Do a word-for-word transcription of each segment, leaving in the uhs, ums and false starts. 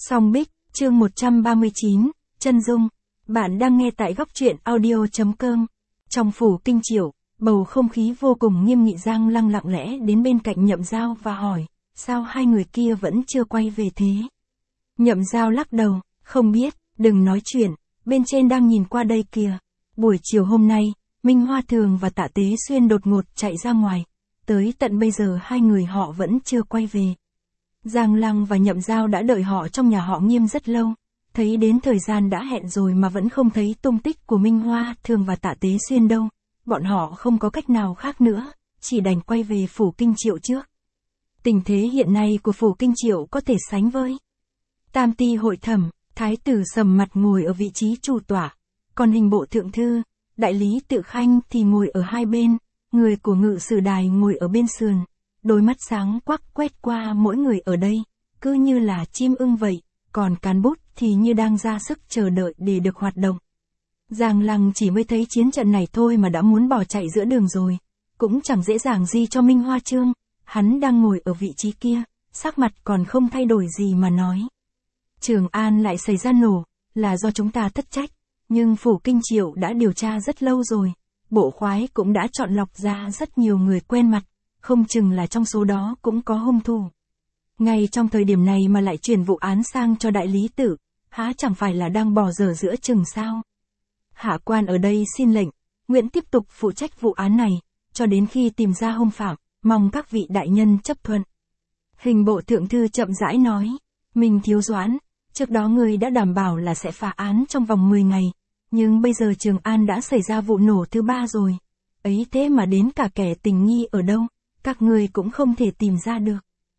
Song Bích, chương một trăm ba mươi chín, Chân Dung. Bạn đang nghe tại góc truyện audio.com. Trong phủ Kinh Triệu, bầu không khí vô cùng nghiêm nghị. Giang Lăng lặng lẽ đến bên cạnh Nhậm Giao và hỏi, sao hai người kia vẫn chưa quay về thế? Nhậm Giao lắc đầu, không biết, đừng nói chuyện, bên trên đang nhìn qua đây kìa. Buổi chiều hôm nay, Minh Hoa Thường và Tạ Tế Xuyên đột ngột chạy ra ngoài. Tới tận bây giờ hai người họ vẫn chưa quay về. Giang Lăng và Nhậm Giao đã đợi họ trong nhà họ Nghiêm rất lâu, thấy đến thời gian đã hẹn rồi mà vẫn không thấy tung tích của Minh Hoa Thường và Tạ Tế Xuyên đâu. Bọn họ không có cách nào khác nữa, chỉ đành quay về phủ Kinh Triệu trước. Tình thế hiện nay của phủ Kinh Triệu có thể sánh với Tam Ti hội thẩm, Thái tử Sầm Mặt ngồi ở vị trí chủ tọa, còn Hình bộ thượng thư, Đại lý Tự Khanh thì ngồi ở hai bên, người của Ngự sử đài ngồi ở bên sườn. Đôi mắt sáng quắc quét qua mỗi người ở đây, cứ như là chim ưng vậy, còn cán bút thì như đang ra sức chờ đợi để được hoạt động. Giang Lăng chỉ mới thấy chiến trận này thôi mà đã muốn bỏ chạy giữa đường rồi, cũng chẳng dễ dàng gì cho Minh Hoa Trương, hắn đang ngồi ở vị trí kia, sắc mặt còn không thay đổi gì mà nói. Trường An lại xảy ra nổ, là do chúng ta thất trách, nhưng phủ Kinh Triệu đã điều tra rất lâu rồi, bộ khoái cũng đã chọn lọc ra rất nhiều người quen mặt. Không chừng là trong số đó cũng có hung thủ. Ngay trong thời điểm này mà lại chuyển vụ án sang cho đại lý tự, há chẳng phải là đang bỏ dở giữa chừng sao? Hạ quan ở đây xin lệnh, nguyện tiếp tục phụ trách vụ án này, cho đến khi tìm ra hung phạm, mong các vị đại nhân chấp thuận. Hình bộ thượng thư chậm rãi nói, Minh Thiếu Doãn, trước đó người đã đảm bảo là sẽ phá án trong vòng mười ngày, nhưng bây giờ Trường An đã xảy ra vụ nổ thứ ba rồi. Ấy thế mà đến cả kẻ tình nghi ở đâu, các ngươi cũng không thể tìm ra được.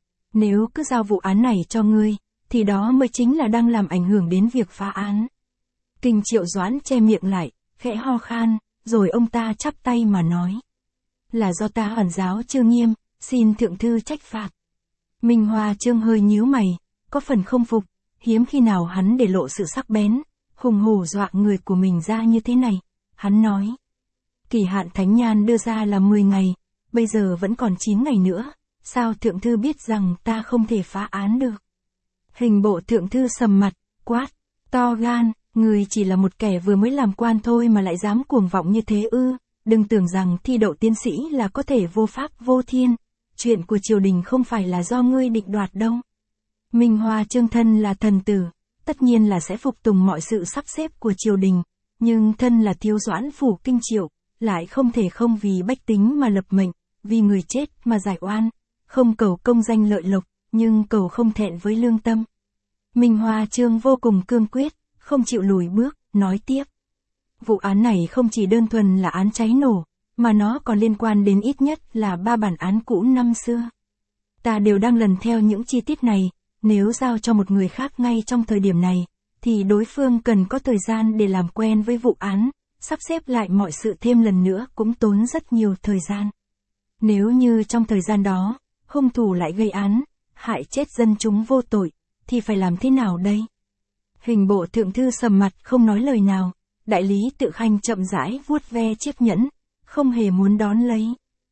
Nếu cứ giao vụ án này cho ngươi, thì đó mới chính là đang làm ảnh hưởng đến việc phá án. Kinh Triệu Doãn che miệng lại, khẽ ho khan, rồi ông ta chắp tay mà nói. Là do ta ẩn giáo chưa nghiêm, xin thượng thư trách phạt. Minh Hoa Trương hơi nhíu mày, có phần không phục, hiếm khi nào hắn để lộ sự sắc bén, hùng hổ dọa người của mình ra như thế này. Hắn nói, kỳ hạn Thánh Nhan đưa ra là mười ngày, bây giờ vẫn còn chín ngày nữa, sao thượng thư biết rằng ta không thể phá án được? Hình bộ thượng thư sầm mặt, quát, to gan, người chỉ là một kẻ vừa mới làm quan thôi mà lại dám cuồng vọng như thế ư, đừng tưởng rằng thi đậu tiến sĩ là có thể vô pháp vô thiên, chuyện của triều đình không phải là do ngươi định đoạt đâu. Minh Hoa Trương thân là thần tử, tất nhiên là sẽ phục tùng mọi sự sắp xếp của triều đình, nhưng thân là Thiếu Doãn phủ Kinh Triệu, lại không thể không vì bách tính mà lập mệnh. Vì người chết mà giải oan, không cầu công danh lợi lộc, nhưng cầu không thẹn với lương tâm. Minh Hoa Trương vô cùng cương quyết, không chịu lùi bước, nói tiếp. Vụ án này không chỉ đơn thuần là án cháy nổ, mà nó còn liên quan đến ít nhất là ba bản án cũ năm xưa. Ta đều đang lần theo những chi tiết này, nếu giao cho một người khác ngay trong thời điểm này, thì đối phương cần có thời gian để làm quen với vụ án, sắp xếp lại mọi sự thêm lần nữa cũng tốn rất nhiều thời gian. Nếu như trong thời gian đó, hung thủ lại gây án, hại chết dân chúng vô tội, thì phải làm thế nào đây? Hình bộ thượng thư sầm mặt không nói lời nào, đại lý Tự Khanh chậm rãi vuốt ve chiếc nhẫn, không hề muốn đón lấy.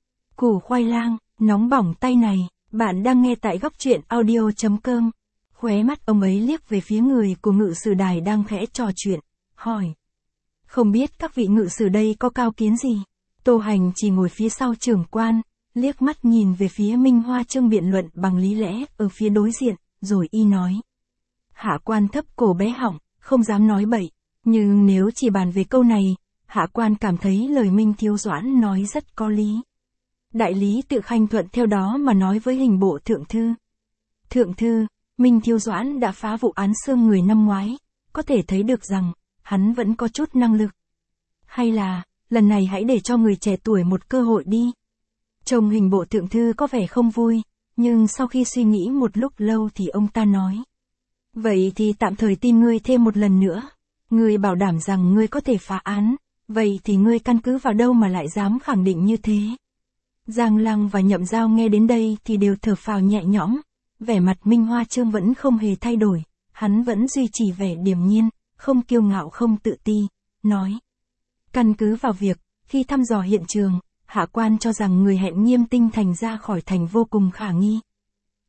Củ khoai lang, nóng bỏng tay này, bạn đang nghe tại góc truyện audio.com. Khóe mắt ông ấy liếc về phía người của Ngự sử đài đang khẽ trò chuyện, hỏi. Không biết các vị ngự sử đây có cao kiến gì? Tô Hành chỉ ngồi phía sau trưởng quan, liếc mắt nhìn về phía Minh Hoa Trương biện luận bằng lý lẽ ở phía đối diện, rồi y nói. Hạ quan thấp cổ bé họng, không dám nói bậy, nhưng nếu chỉ bàn về câu này, hạ quan cảm thấy lời Minh Thiếu Doãn nói rất có lý. Đại lý Tự Khanh thuận theo đó mà nói với hình bộ thượng thư. Thượng thư, Minh Thiếu Doãn đã phá vụ án xương người năm ngoái, có thể thấy được rằng, hắn vẫn có chút năng lực. Hay là, lần này hãy để cho người trẻ tuổi một cơ hội đi. Trông hình bộ thượng thư có vẻ không vui, nhưng sau khi suy nghĩ một lúc lâu thì ông ta nói. Vậy thì tạm thời tin ngươi thêm một lần nữa. Ngươi bảo đảm rằng ngươi có thể phá án, vậy thì ngươi căn cứ vào đâu mà lại dám khẳng định như thế? Giang Lăng và Nhậm Giao nghe đến đây thì đều thở phào nhẹ nhõm, vẻ mặt Minh Hoa Trương vẫn không hề thay đổi, hắn vẫn duy trì vẻ điềm nhiên, không kiêu ngạo không tự ti, nói. Căn cứ vào việc, khi thăm dò hiện trường, hạ quan cho rằng người hẹn Nghiêm Tinh Thành ra khỏi thành vô cùng khả nghi.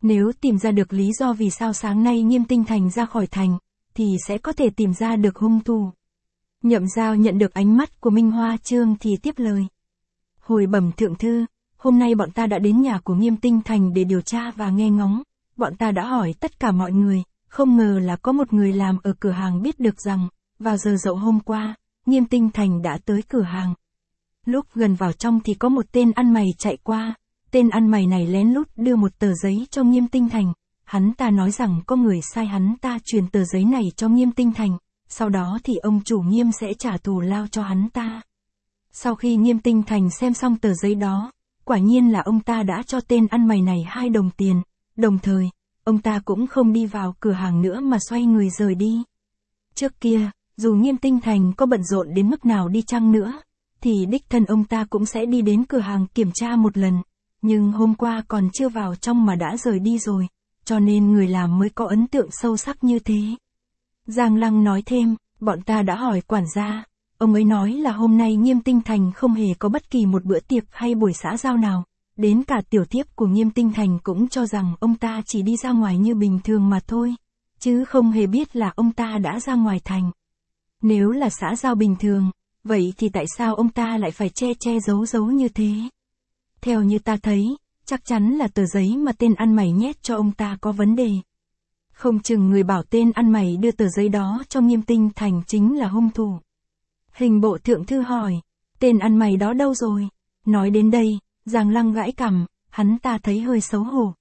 Nếu tìm ra được lý do vì sao sáng nay Nghiêm Tinh Thành ra khỏi thành, thì sẽ có thể tìm ra được hung thủ. Nhậm Giao nhận được ánh mắt của Minh Hoa Trương thì tiếp lời. Hồi bẩm thượng thư, hôm nay bọn ta đã đến nhà của Nghiêm Tinh Thành để điều tra và nghe ngóng. Bọn ta đã hỏi tất cả mọi người, không ngờ là có một người làm ở cửa hàng biết được rằng, vào giờ dậu hôm qua, Nghiêm Tinh Thành đã tới cửa hàng. Lúc gần vào trong thì có một tên ăn mày chạy qua, tên ăn mày này lén lút đưa một tờ giấy cho Nghiêm Tinh Thành. Hắn ta nói rằng có người sai hắn ta truyền tờ giấy này cho Nghiêm Tinh Thành, sau đó thì ông chủ Nghiêm sẽ trả thù lao cho hắn ta. Sau khi Nghiêm Tinh Thành xem xong tờ giấy đó, quả nhiên là ông ta đã cho tên ăn mày này hai đồng tiền, đồng thời, ông ta cũng không đi vào cửa hàng nữa mà xoay người rời đi. Trước kia, dù Nghiêm Tinh Thành có bận rộn đến mức nào đi chăng nữa, thì đích thân ông ta cũng sẽ đi đến cửa hàng kiểm tra một lần, nhưng hôm qua còn chưa vào trong mà đã rời đi rồi, cho nên người làm mới có ấn tượng sâu sắc như thế. Giang Lăng nói thêm, bọn ta đã hỏi quản gia, ông ấy nói là hôm nay Nghiêm Tinh Thành không hề có bất kỳ một bữa tiệc hay buổi xã giao nào, đến cả tiểu thiếp của Nghiêm Tinh Thành cũng cho rằng ông ta chỉ đi ra ngoài như bình thường mà thôi, chứ không hề biết là ông ta đã ra ngoài thành. Nếu là xã giao bình thường, vậy thì tại sao ông ta lại phải che che giấu giấu như thế? Theo như ta thấy, chắc chắn là tờ giấy mà tên ăn mày nhét cho ông ta có vấn đề. Không chừng người bảo tên ăn mày đưa tờ giấy đó cho Nghiêm Tinh Thành chính là hung thủ. Hình bộ thượng thư hỏi, tên ăn mày đó đâu rồi? Nói đến đây, Giang Lăng gãi cằm, hắn ta thấy hơi xấu hổ.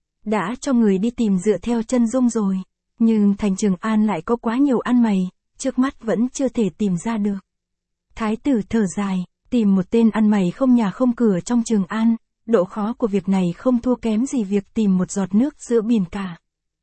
Đã cho người đi tìm dựa theo chân dung rồi, nhưng thành Trường An lại có quá nhiều ăn mày, trước mắt vẫn chưa thể tìm ra được. Thái tử thở dài, tìm một tên ăn mày không nhà không cửa trong Trường An, độ khó của việc này không thua kém gì việc tìm một giọt nước giữa biển cả.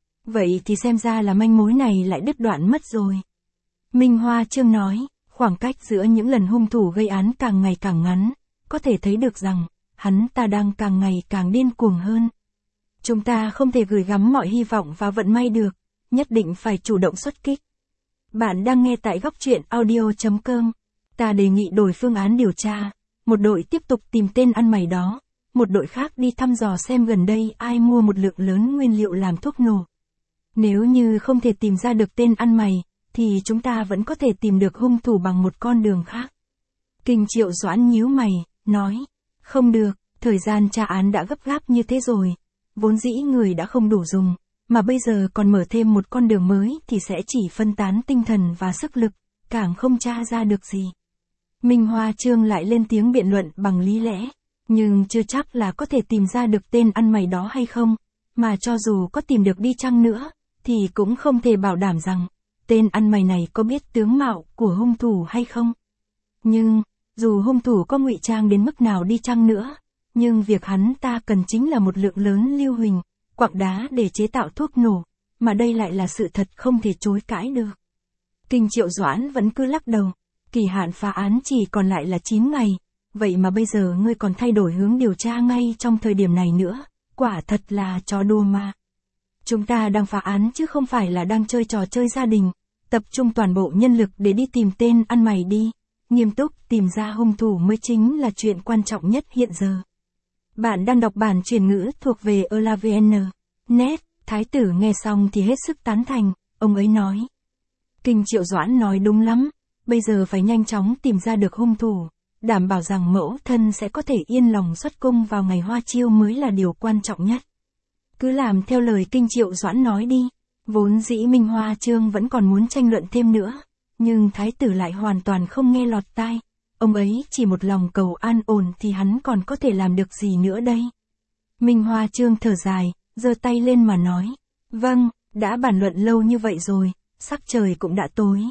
Vậy thì xem ra là manh mối này lại đứt đoạn mất rồi. Minh Hoa Trương nói, khoảng cách giữa những lần hung thủ gây án càng ngày càng ngắn, có thể thấy được rằng, hắn ta đang càng ngày càng điên cuồng hơn. Chúng ta không thể gửi gắm mọi hy vọng vào vận may được, nhất định phải chủ động xuất kích. Bạn đang nghe tại góc truyện audio chấm com. Ta đề nghị đổi phương án điều tra, một đội tiếp tục tìm tên ăn mày đó, một đội khác đi thăm dò xem gần đây ai mua một lượng lớn nguyên liệu làm thuốc nổ. Nếu như không thể tìm ra được tên ăn mày, thì chúng ta vẫn có thể tìm được hung thủ bằng một con đường khác. Kinh Triệu Doãn nhíu mày, nói, không được, thời gian tra án đã gấp gáp như thế rồi, vốn dĩ người đã không đủ dùng, mà bây giờ còn mở thêm một con đường mới thì sẽ chỉ phân tán tinh thần và sức lực, càng không tra ra được gì. Minh Hoa Trương lại lên tiếng biện luận bằng lý lẽ, nhưng chưa chắc là có thể tìm ra được tên ăn mày đó hay không, mà cho dù có tìm được đi chăng nữa, thì cũng không thể bảo đảm rằng, tên ăn mày này có biết tướng mạo của hung thủ hay không. Nhưng, dù hung thủ có ngụy trang đến mức nào đi chăng nữa, nhưng việc hắn ta cần chính là một lượng lớn lưu huỳnh, quặng đá để chế tạo thuốc nổ, mà đây lại là sự thật không thể chối cãi được. Kinh Triệu Doãn vẫn cứ lắc đầu, kỳ hạn phá án chỉ còn lại là chín ngày, vậy mà bây giờ ngươi còn thay đổi hướng điều tra ngay trong thời điểm này nữa, quả thật là trò đùa mà. Chúng ta đang phá án chứ không phải là đang chơi trò chơi gia đình, tập trung toàn bộ nhân lực để đi tìm tên ăn mày đi, nghiêm túc tìm ra hung thủ mới chính là chuyện quan trọng nhất hiện giờ. Bạn đang đọc bản truyền ngữ thuộc về Elavn. Net, Thái tử nghe xong thì hết sức tán thành, ông ấy nói. Kinh Triệu Doãn nói đúng lắm, bây giờ phải nhanh chóng tìm ra được hung thủ, đảm bảo rằng mẫu thân sẽ có thể yên lòng xuất cung vào ngày hoa chiêu mới là điều quan trọng nhất. Cứ làm theo lời Kinh Triệu Doãn nói đi, vốn dĩ Minh Hoa Trương vẫn còn muốn tranh luận thêm nữa, nhưng Thái tử lại hoàn toàn không nghe lọt tai, ông ấy chỉ một lòng cầu an ổn thì hắn còn có thể làm được gì nữa đây. Minh Hoa Trương thở dài, giơ tay lên mà nói, vâng, đã bàn luận lâu như vậy rồi, sắc trời cũng đã tối.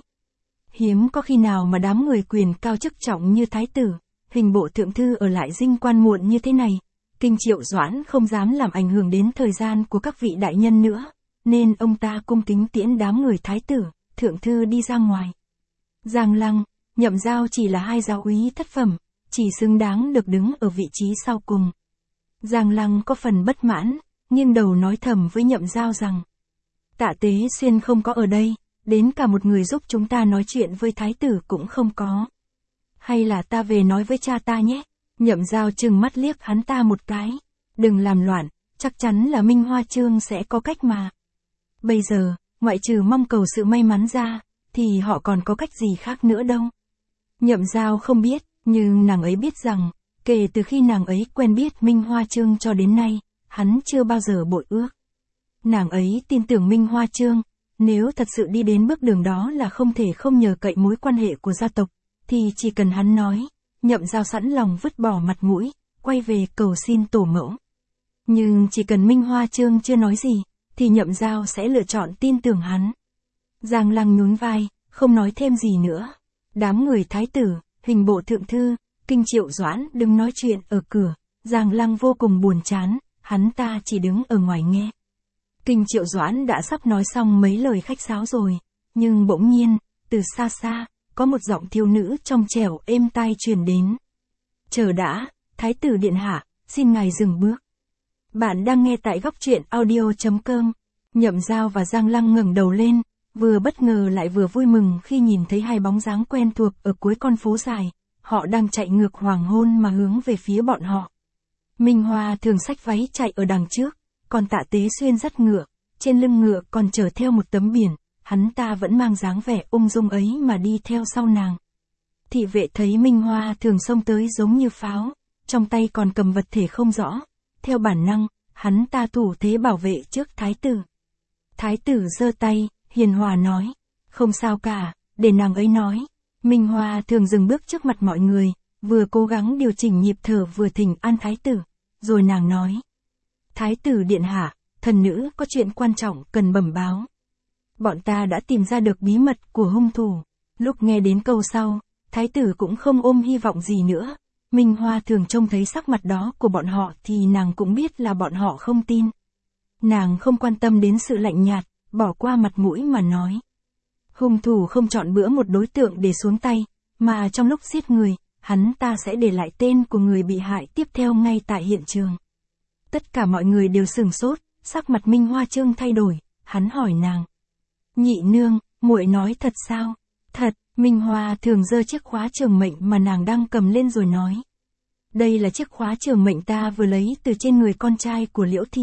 Hiếm có khi nào mà đám người quyền cao chức trọng như Thái tử, hình bộ thượng thư ở lại dinh quan muộn như thế này. Kinh Triệu Doãn không dám làm ảnh hưởng đến thời gian của các vị đại nhân nữa, nên ông ta cung kính tiễn đám người Thái tử, thượng thư đi ra ngoài. Giang Lăng, Nhậm Giao chỉ là hai giáo úy thất phẩm, chỉ xứng đáng được đứng ở vị trí sau cùng. Giang Lăng có phần bất mãn, nghiêng đầu nói thầm với Nhậm Giao rằng, Tạ Tế Xuyên không có ở đây, đến cả một người giúp chúng ta nói chuyện với Thái tử cũng không có. Hay là ta về nói với cha ta nhé. Nhậm Giao trừng mắt liếc hắn ta một cái, đừng làm loạn, chắc chắn là Minh Hoa Chương sẽ có cách mà. Bây giờ, ngoại trừ mong cầu sự may mắn ra, thì họ còn có cách gì khác nữa đâu. Nhậm Giao không biết, nhưng nàng ấy biết rằng, kể từ khi nàng ấy quen biết Minh Hoa Chương cho đến nay, hắn chưa bao giờ bội ước. Nàng ấy tin tưởng Minh Hoa Chương, nếu thật sự đi đến bước đường đó là không thể không nhờ cậy mối quan hệ của gia tộc, thì chỉ cần hắn nói, Nhậm Giao sẵn lòng vứt bỏ mặt mũi, quay về cầu xin tổ mẫu. Nhưng chỉ cần Minh Hoa Chương chưa nói gì, thì Nhậm Giao sẽ lựa chọn tin tưởng hắn. Giang Lăng nhún vai, không nói thêm gì nữa. Đám người thái tử, hình bộ thượng thư, Kinh Triệu Doãn đứng nói chuyện ở cửa, Giang Lăng vô cùng buồn chán, hắn ta chỉ đứng ở ngoài nghe. Kinh Triệu Doãn đã sắp nói xong mấy lời khách sáo rồi, nhưng bỗng nhiên, từ xa xa, có một giọng thiếu nữ trong trẻo êm tai truyền đến. Chờ đã, thái tử điện hạ, xin ngài dừng bước. Bạn đang nghe tại góc truyện audio chấm com. Nhậm Giao và Giang Lăng ngẩng đầu lên, vừa bất ngờ lại vừa vui mừng khi nhìn thấy hai bóng dáng quen thuộc ở cuối con phố dài, họ đang chạy ngược hoàng hôn mà hướng về phía bọn họ. Minh Hoa thường xách váy chạy ở đằng trước, còn Tạ Tế Xuyên dắt ngựa, trên lưng ngựa còn chở theo một tấm biển, hắn ta vẫn mang dáng vẻ ung dung ấy mà đi theo sau nàng. Thị vệ thấy Minh Hoa thường xông tới giống như pháo, trong tay còn cầm vật thể không rõ, theo bản năng, hắn ta thủ thế bảo vệ trước thái tử. Thái tử giơ tay, hiền hòa nói, không sao cả, để nàng ấy nói. Minh Hoa thường dừng bước trước mặt mọi người, vừa cố gắng điều chỉnh nhịp thở vừa thỉnh an thái tử, rồi nàng nói. Thái tử điện hạ, thần nữ có chuyện quan trọng cần bẩm báo. Bọn ta đã tìm ra được bí mật của hung thủ. Lúc nghe đến câu sau, thái tử cũng không ôm hy vọng gì nữa. Minh Hoa thường trông thấy sắc mặt đó của bọn họ thì nàng cũng biết là bọn họ không tin. Nàng không quan tâm đến sự lạnh nhạt, bỏ qua mặt mũi mà nói. Hung thủ không chọn bữa một đối tượng để xuống tay, mà trong lúc giết người, hắn ta sẽ để lại tên của người bị hại tiếp theo ngay tại hiện trường. Tất cả mọi người đều sửng sốt, sắc mặt Minh Hoa Chương thay đổi, hắn hỏi nàng. Nhị nương, muội nói thật sao? Thật, Minh Hoa thường giơ chiếc khóa trường mệnh mà nàng đang cầm lên rồi nói. Đây là chiếc khóa trường mệnh ta vừa lấy từ trên người con trai của Liễu Thị.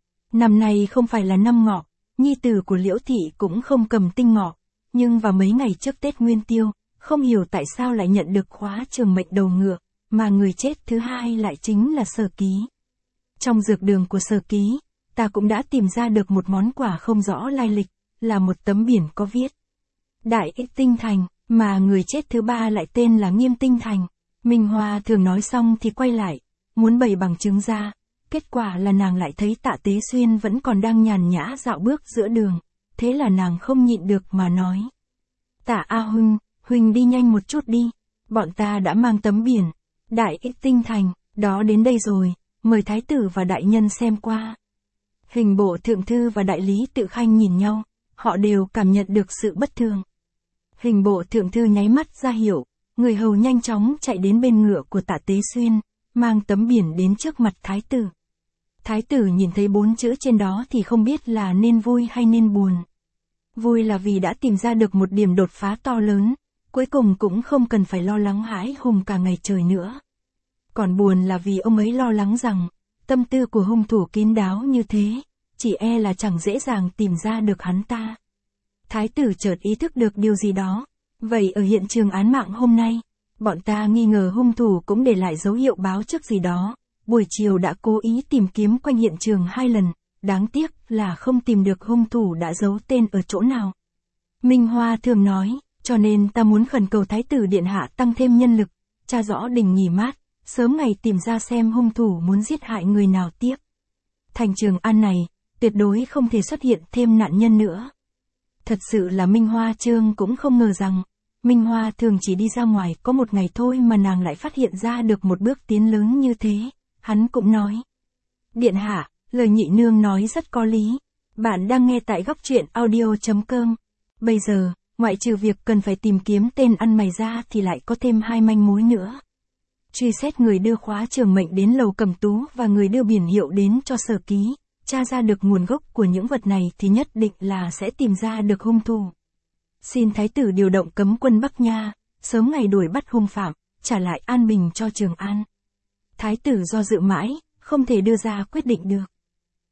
Năm nay không phải là năm ngọ, nhi tử của Liễu Thị cũng không cầm tinh ngọ, nhưng vào mấy ngày trước Tết Nguyên Tiêu, không hiểu tại sao lại nhận được khóa trường mệnh đầu ngựa, mà người chết thứ hai lại chính là Sở Ký. Trong dược đường của Sở Ký, ta cũng đã tìm ra được một món quà không rõ lai lịch, là một tấm biển có viết Đại Ích Tinh Thành, mà người chết thứ ba lại tên là Nghiêm Tinh Thành. Minh Hoa thường nói xong thì quay lại, muốn bày bằng chứng ra, kết quả là nàng lại thấy Tạ Tế Xuyên vẫn còn đang nhàn nhã dạo bước giữa đường, thế là nàng không nhịn được mà nói. Tạ A Huynh, Huynh đi nhanh một chút đi, bọn ta đã mang tấm biển Đại Ích Tinh Thành, đó đến đây rồi, mời thái tử và đại nhân xem qua. Hình bộ thượng thư và đại lý Tự Khanh nhìn nhau, họ đều cảm nhận được sự bất thường. Hình bộ thượng thư nháy mắt ra hiệu, người hầu nhanh chóng chạy đến bên ngựa của Tạ Tế Xuyên, mang tấm biển đến trước mặt thái tử. Thái tử nhìn thấy bốn chữ trên đó thì không biết là nên vui hay nên buồn. Vui là vì đã tìm ra được một điểm đột phá to lớn, cuối cùng cũng không cần phải lo lắng hãi hùng cả ngày trời nữa. Còn buồn là vì ông ấy lo lắng rằng, tâm tư của hung thủ kín đáo như thế, chỉ e là chẳng dễ dàng tìm ra được hắn ta. Thái tử chợt ý thức được điều gì đó. Vậy ở hiện trường án mạng hôm nay, bọn ta nghi ngờ hung thủ cũng để lại dấu hiệu báo trước gì đó. Buổi chiều đã cố ý tìm kiếm quanh hiện trường hai lần, đáng tiếc là không tìm được hung thủ đã giấu tên ở chỗ nào. Minh Hoa thường nói, cho nên ta muốn khẩn cầu thái tử điện hạ tăng thêm nhân lực, tra rõ đình nghỉ mát, sớm ngày tìm ra xem hung thủ muốn giết hại người nào tiếp. Thành Trường An này, tuyệt đối không thể xuất hiện thêm nạn nhân nữa. Thật sự là Minh Hoa Chương cũng không ngờ rằng, Minh Hoa thường chỉ đi ra ngoài có một ngày thôi mà nàng lại phát hiện ra được một bước tiến lớn như thế. Hắn cũng nói. Điện hạ, lời nhị nương nói rất có lý. Bạn đang nghe tại góc truyện audio chấm com. Bây giờ, ngoại trừ việc cần phải tìm kiếm tên ăn mày ra thì lại có thêm hai manh mối nữa. Truy xét người đưa khóa trường mệnh đến Lầu Cẩm Tú và người đưa biển hiệu đến cho Sở Ký. Tra ra được nguồn gốc của những vật này thì nhất định là sẽ tìm ra được hung thủ. Xin thái tử điều động cấm quân Bắc Nha, sớm ngày đuổi bắt hung phạm, trả lại an bình cho Trường An. Thái tử do dự mãi, không thể đưa ra quyết định được.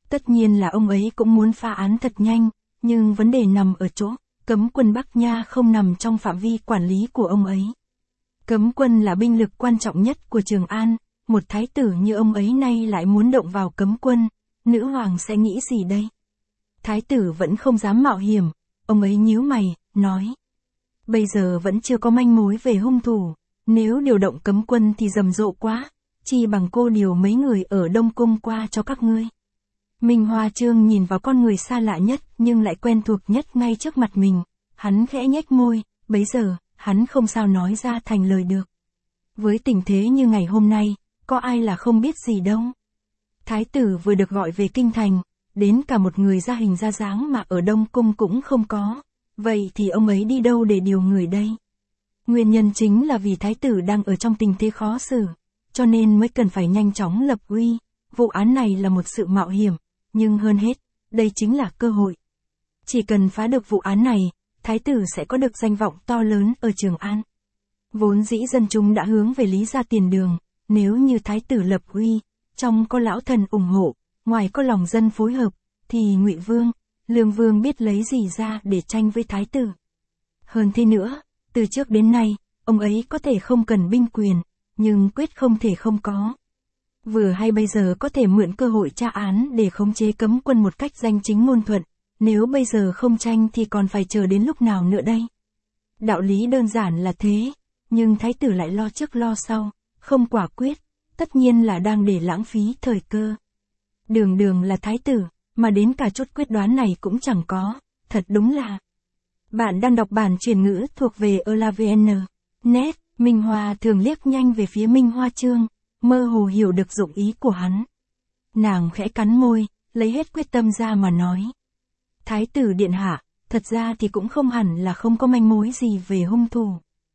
Tất nhiên là ông ấy cũng muốn phá án thật nhanh, nhưng vấn đề nằm ở chỗ, cấm quân Bắc Nha không nằm trong phạm vi quản lý của ông ấy. Cấm quân là binh lực quan trọng nhất của Trường An, một thái tử như ông ấy nay lại muốn động vào cấm quân, nữ hoàng sẽ nghĩ gì đây? Thái tử vẫn không dám mạo hiểm, ông ấy nhíu mày, nói. Bây giờ vẫn chưa có manh mối về hung thủ, nếu điều động cấm quân thì rầm rộ quá, chi bằng cô điều mấy người ở Đông Cung qua cho các ngươi. Minh Hoa Trương nhìn vào con người xa lạ nhất nhưng lại quen thuộc nhất ngay trước mặt mình, hắn khẽ nhếch môi, bấy giờ, hắn không sao nói ra thành lời được. Với tình thế như ngày hôm nay, có ai là không biết gì đâu. Thái tử vừa được gọi về kinh thành, đến cả một người ra hình ra dáng mà ở Đông Cung cũng không có, vậy thì ông ấy đi đâu để điều người đây? Nguyên nhân chính là vì thái tử đang ở trong tình thế khó xử, cho nên mới cần phải nhanh chóng lập uy, vụ án này là một sự mạo hiểm, nhưng hơn hết, đây chính là cơ hội. Chỉ cần phá được vụ án này, thái tử sẽ có được danh vọng to lớn ở Trường An. Vốn dĩ dân chúng đã hướng về Lý gia tiền đường, nếu như thái tử lập uy, trong có lão thần ủng hộ, ngoài có lòng dân phối hợp, thì Ngụy Vương, Lương Vương biết lấy gì ra để tranh với thái tử. Hơn thế nữa, từ trước đến nay, ông ấy có thể không cần binh quyền, nhưng quyết không thể không có. Vừa hay bây giờ có thể mượn cơ hội tra án để khống chế cấm quân một cách danh chính ngôn thuận, nếu bây giờ không tranh thì còn phải chờ đến lúc nào nữa đây? Đạo lý đơn giản là thế, nhưng thái tử lại lo trước lo sau, không quả quyết, tất nhiên là đang để lãng phí thời cơ. Đường đường là thái tử, mà đến cả chút quyết đoán này cũng chẳng có, thật đúng là. Bạn đang đọc bản truyền ngữ thuộc về Elavn. Net, Minh Hoa thường liếc nhanh về phía Minh Hoa Trương, mơ hồ hiểu được dụng ý của hắn. Nàng khẽ cắn môi, lấy hết quyết tâm ra mà nói. Thái tử điện hạ, thật ra thì cũng không hẳn là không có manh mối gì về hung thủ.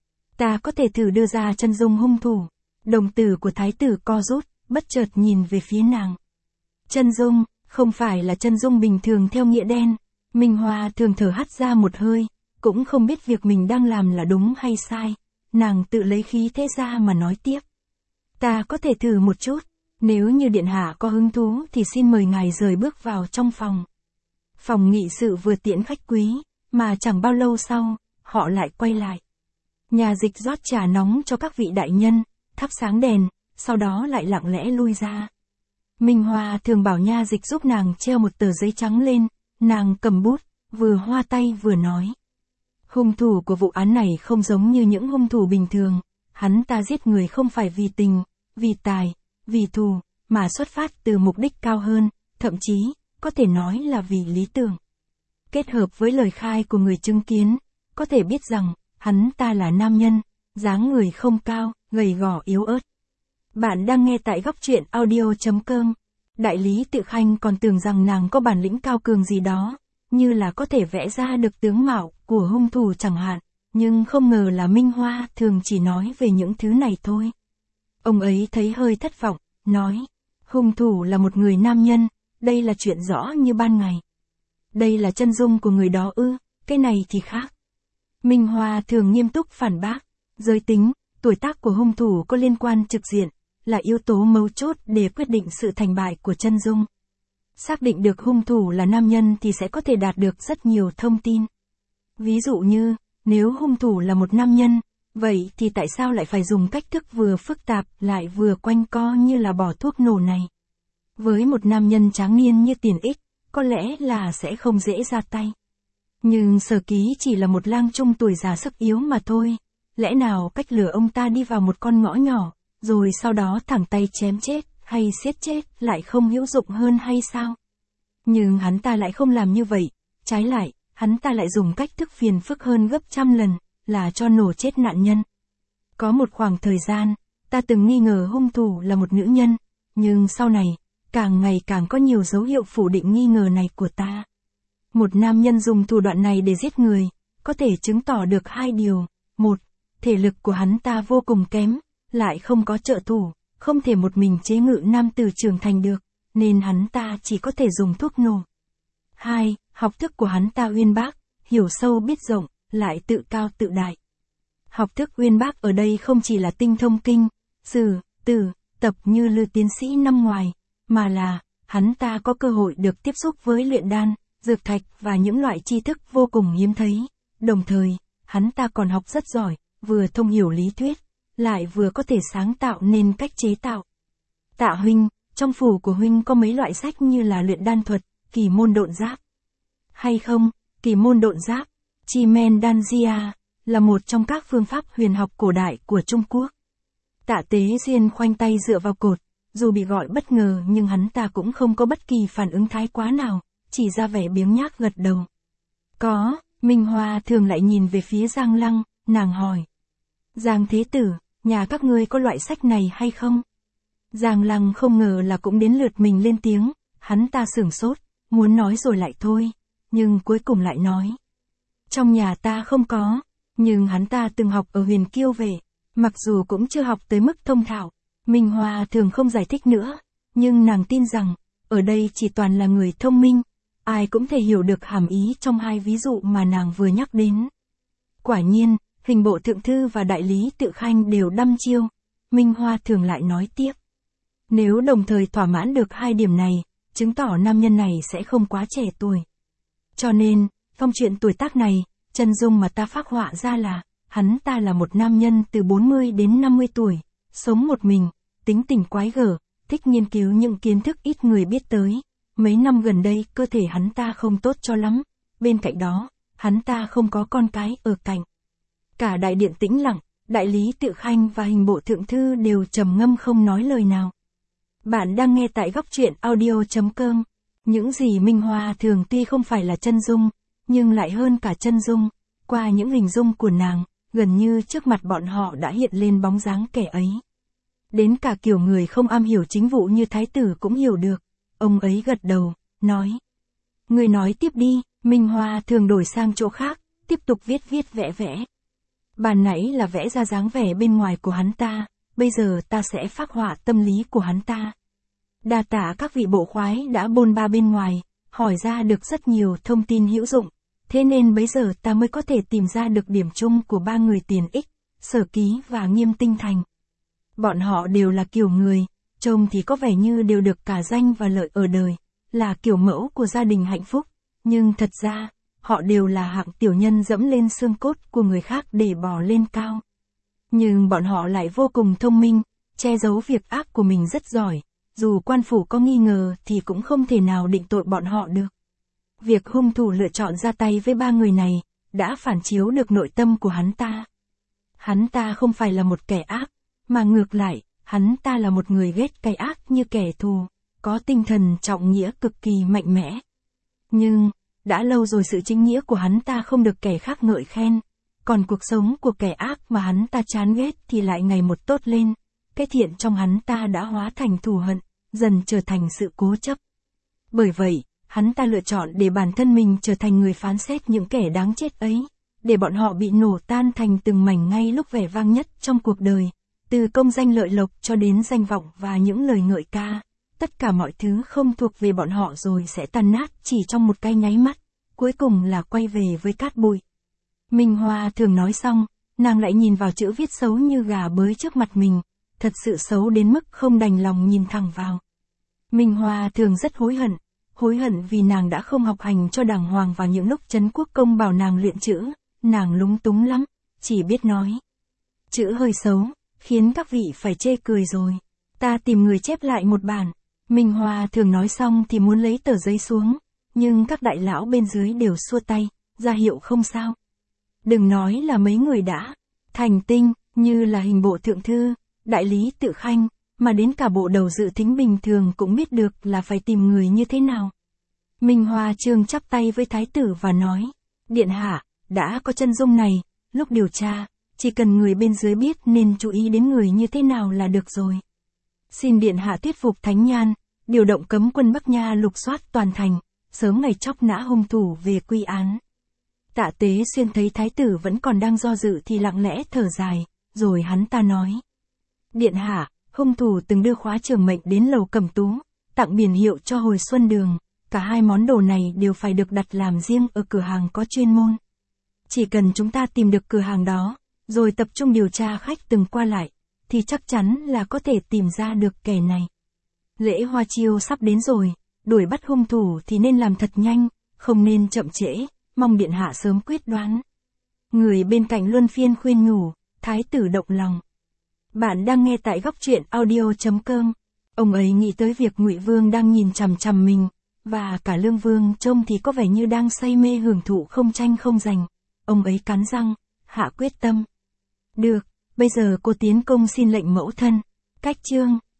Ta có thể thử đưa ra chân dung hung thủ. Đồng tử của thái tử co rút, bất chợt nhìn về phía nàng. Chân dung, không phải là chân dung bình thường theo nghĩa đen. Minh Hoa thường thở hắt ra một hơi, cũng không biết việc mình đang làm là đúng hay sai. Nàng tự lấy khí thế ra mà nói tiếp. Ta có thể thử một chút, nếu như điện hạ có hứng thú thì xin mời ngài rời bước vào trong phòng. Phòng nghị sự vừa tiễn khách quý, mà chẳng bao lâu sau, họ lại quay lại. Nhà dịch rót trà nóng cho các vị đại nhân, thắp sáng đèn, sau đó lại lặng lẽ lui ra. Minh Hoa thường bảo nha dịch giúp nàng treo một tờ giấy trắng lên, nàng cầm bút, vừa hoa tay vừa nói. Hung thủ của vụ án này không giống như những hung thủ bình thường, hắn ta giết người không phải vì tình, vì tài, vì thù, mà xuất phát từ mục đích cao hơn, thậm chí, có thể nói là vì lý tưởng. Kết hợp với lời khai của người chứng kiến, có thể biết rằng, hắn ta là nam nhân, dáng người không cao, gầy gò yếu ớt. Bạn đang nghe tại góc truyện audio chấm com. Đại lý Tự Khanh còn tưởng rằng nàng có bản lĩnh cao cường gì đó, như là có thể vẽ ra được tướng mạo của hung thủ chẳng hạn, nhưng không ngờ là Minh Hoa thường chỉ nói về những thứ này thôi. Ông ấy thấy hơi thất vọng, nói, hung thủ là một người nam nhân, đây là chuyện rõ như ban ngày. Đây là chân dung của người đó ư, cái này thì khác. Minh Hoa thường nghiêm túc phản bác, giới tính, tuổi tác của hung thủ có liên quan trực diện, là yếu tố mấu chốt để quyết định sự thành bại của chân dung. Xác định được hung thủ là nam nhân thì sẽ có thể đạt được rất nhiều thông tin. Ví dụ như, nếu hung thủ là một nam nhân, vậy thì tại sao lại phải dùng cách thức vừa phức tạp lại vừa quanh co như là bỏ thuốc nổ này? Với một nam nhân tráng niên như Tiền Ích, có lẽ là sẽ không dễ ra tay. Nhưng Sở Ký chỉ là một lang trung tuổi già sức yếu mà thôi, lẽ nào cách lừa ông ta đi vào một con ngõ nhỏ, rồi sau đó thẳng tay chém chết, hay giết chết lại không hữu dụng hơn hay sao? Nhưng hắn ta lại không làm như vậy, trái lại, hắn ta lại dùng cách thức phiền phức hơn gấp trăm lần, là cho nổ chết nạn nhân. Có một khoảng thời gian, ta từng nghi ngờ hung thủ là một nữ nhân, nhưng sau này, càng ngày càng có nhiều dấu hiệu phủ định nghi ngờ này của ta. Một nam nhân dùng thủ đoạn này để giết người, có thể chứng tỏ được hai điều. Một, thể lực của hắn ta vô cùng kém, lại không có trợ thủ, không thể một mình chế ngự nam tử trưởng thành được, nên hắn ta chỉ có thể dùng thuốc nổ. Hai, học thức của hắn ta uyên bác, hiểu sâu biết rộng, lại tự cao tự đại. Học thức uyên bác ở đây không chỉ là tinh thông kinh, sử, từ, tập như Lư tiến sĩ năm ngoài, mà là, hắn ta có cơ hội được tiếp xúc với luyện đan, dược thạch và những loại tri thức vô cùng hiếm thấy. Đồng thời, hắn ta còn học rất giỏi, vừa thông hiểu lý thuyết, lại vừa có thể sáng tạo nên cách chế tạo. Tạ huynh, trong phủ của huynh có mấy loại sách như là luyện đan thuật, kỳ môn độn giáp. Hay không, kỳ môn độn giáp, chi men đan gia, là một trong các phương pháp huyền học cổ đại của Trung Quốc. Tạ Tế Duyên khoanh tay dựa vào cột, dù bị gọi bất ngờ nhưng hắn ta cũng không có bất kỳ phản ứng thái quá nào, chỉ ra vẻ biếng nhác gật đầu. Có, Minh Hoa thường lại nhìn về phía Giang Lăng, nàng hỏi. Giang Thế Tử, nhà các ngươi có loại sách này hay không? Giang Lăng không ngờ là cũng đến lượt mình lên tiếng, hắn ta sửng sốt, muốn nói rồi lại thôi, nhưng cuối cùng lại nói. Trong nhà ta không có, nhưng hắn ta từng học ở Huyền Kiêu về, mặc dù cũng chưa học tới mức thông thạo. Minh Hoa thường không giải thích nữa, nhưng nàng tin rằng, ở đây chỉ toàn là người thông minh, ai cũng thể hiểu được hàm ý trong hai ví dụ mà nàng vừa nhắc đến. Quả nhiên, Hình Bộ Thượng Thư và Đại Lý Tự Khanh đều đăm chiêu, Minh Hoa thường lại nói tiếp. Nếu đồng thời thỏa mãn được hai điểm này, chứng tỏ nam nhân này sẽ không quá trẻ tuổi. Cho nên, phong chuyện tuổi tác này, chân dung mà ta phác họa ra là, hắn ta là một nam nhân từ bốn mươi đến năm mươi tuổi, sống một mình, tính tình quái gở, thích nghiên cứu những kiến thức ít người biết tới. Mấy năm gần đây cơ thể hắn ta không tốt cho lắm, bên cạnh đó, hắn ta không có con cái ở cạnh. Cả đại điện tĩnh lặng, Đại Lý Tự Khanh và Hình Bộ Thượng Thư đều trầm ngâm không nói lời nào. Bạn đang nghe tại góc truyện audio chấm com. Những gì Minh Hoa thường tuy không phải là chân dung, nhưng lại hơn cả chân dung. Qua những hình dung của nàng, gần như trước mặt bọn họ đã hiện lên bóng dáng kẻ ấy. Đến cả kiểu người không am hiểu chính vụ như thái tử cũng hiểu được. Ông ấy gật đầu, nói. Người nói tiếp đi. Minh Hoa thường đổi sang chỗ khác, tiếp tục viết viết vẽ vẽ. Bàn nãy là vẽ ra dáng vẻ bên ngoài của hắn ta, bây giờ ta sẽ phác họa tâm lý của hắn ta. Đa tạ các vị bộ khoái đã bôn ba bên ngoài, hỏi ra được rất nhiều thông tin hữu dụng, thế nên bây giờ ta mới có thể tìm ra được điểm chung của ba người Tiền Ích, Sở Ký và Nghiêm Tinh Thành. Bọn họ đều là kiểu người, trông thì có vẻ như đều được cả danh và lợi ở đời, là kiểu mẫu của gia đình hạnh phúc, nhưng thật ra, họ đều là hạng tiểu nhân dẫm lên xương cốt của người khác để bò lên cao. Nhưng bọn họ lại vô cùng thông minh, che giấu việc ác của mình rất giỏi, dù quan phủ có nghi ngờ thì cũng không thể nào định tội bọn họ được. Việc hung thủ lựa chọn ra tay với ba người này, đã phản chiếu được nội tâm của hắn ta. Hắn ta không phải là một kẻ ác, mà ngược lại, hắn ta là một người ghét cái ác như kẻ thù, có tinh thần trọng nghĩa cực kỳ mạnh mẽ. Nhưng, đã lâu rồi sự chính nghĩa của hắn ta không được kẻ khác ngợi khen, còn cuộc sống của kẻ ác mà hắn ta chán ghét thì lại ngày một tốt lên, cái thiện trong hắn ta đã hóa thành thù hận, dần trở thành sự cố chấp. Bởi vậy, hắn ta lựa chọn để bản thân mình trở thành người phán xét những kẻ đáng chết ấy, để bọn họ bị nổ tan thành từng mảnh ngay lúc vẻ vang nhất trong cuộc đời, từ công danh lợi lộc cho đến danh vọng và những lời ngợi ca. Tất cả mọi thứ không thuộc về bọn họ rồi sẽ tan nát chỉ trong một cái nháy mắt, cuối cùng là quay về với cát bụi. Minh Hoa thường nói xong, nàng lại nhìn vào chữ viết xấu như gà bới trước mặt mình, thật sự xấu đến mức không đành lòng nhìn thẳng vào. Minh Hoa thường rất hối hận, hối hận vì nàng đã không học hành cho đàng hoàng vào những lúc Trấn Quốc Công bảo nàng luyện chữ, nàng lúng túng lắm, chỉ biết nói. Chữ hơi xấu, khiến các vị phải chê cười rồi, ta tìm người chép lại một bản. Minh Hoa thường nói xong thì muốn lấy tờ giấy xuống, nhưng các đại lão bên dưới đều xua tay, ra hiệu không sao. Đừng nói là mấy người đã thành tinh, như là Hình Bộ Thượng Thư, Đại Lý Tự Khanh, mà đến cả bộ đầu dự thính bình thường cũng biết được là phải tìm người như thế nào. Minh Hoa Trương chắp tay với thái tử và nói, Điện hạ, đã có chân dung này, lúc điều tra, chỉ cần người bên dưới biết nên chú ý đến người như thế nào là được rồi. Xin Điện hạ thuyết phục Thánh Nhan, điều động cấm quân Bắc Nha lục soát toàn thành, sớm ngày chóc nã hung thủ về quy án. Tạ Tế Xuyên thấy thái tử vẫn còn đang do dự thì lặng lẽ thở dài, rồi hắn ta nói. Điện hạ, hung thủ từng đưa khóa trường mệnh đến lầu Cẩm Tú, tặng biển hiệu cho Hồi Xuân Đường, cả hai món đồ này đều phải được đặt làm riêng ở cửa hàng có chuyên môn. Chỉ cần chúng ta tìm được cửa hàng đó, rồi tập trung điều tra khách từng qua lại, thì chắc chắn là có thể tìm ra được kẻ này. Lễ hoa chiêu sắp đến rồi, đuổi bắt hung thủ thì nên làm thật nhanh, không nên chậm trễ, mong điện hạ sớm quyết đoán. Người bên cạnh luân phiên khuyên nhủ, thái tử động lòng. Bạn đang nghe tại góc truyện audio.com. Ông ấy nghĩ tới việc Ngụy Vương đang nhìn chằm chằm mình, và cả Lương Vương trông thì có vẻ như đang say mê hưởng thụ không tranh không giành. Ông ấy cắn răng, hạ quyết tâm. Được, bây giờ cô tiến công xin lệnh mẫu thân. Cách chương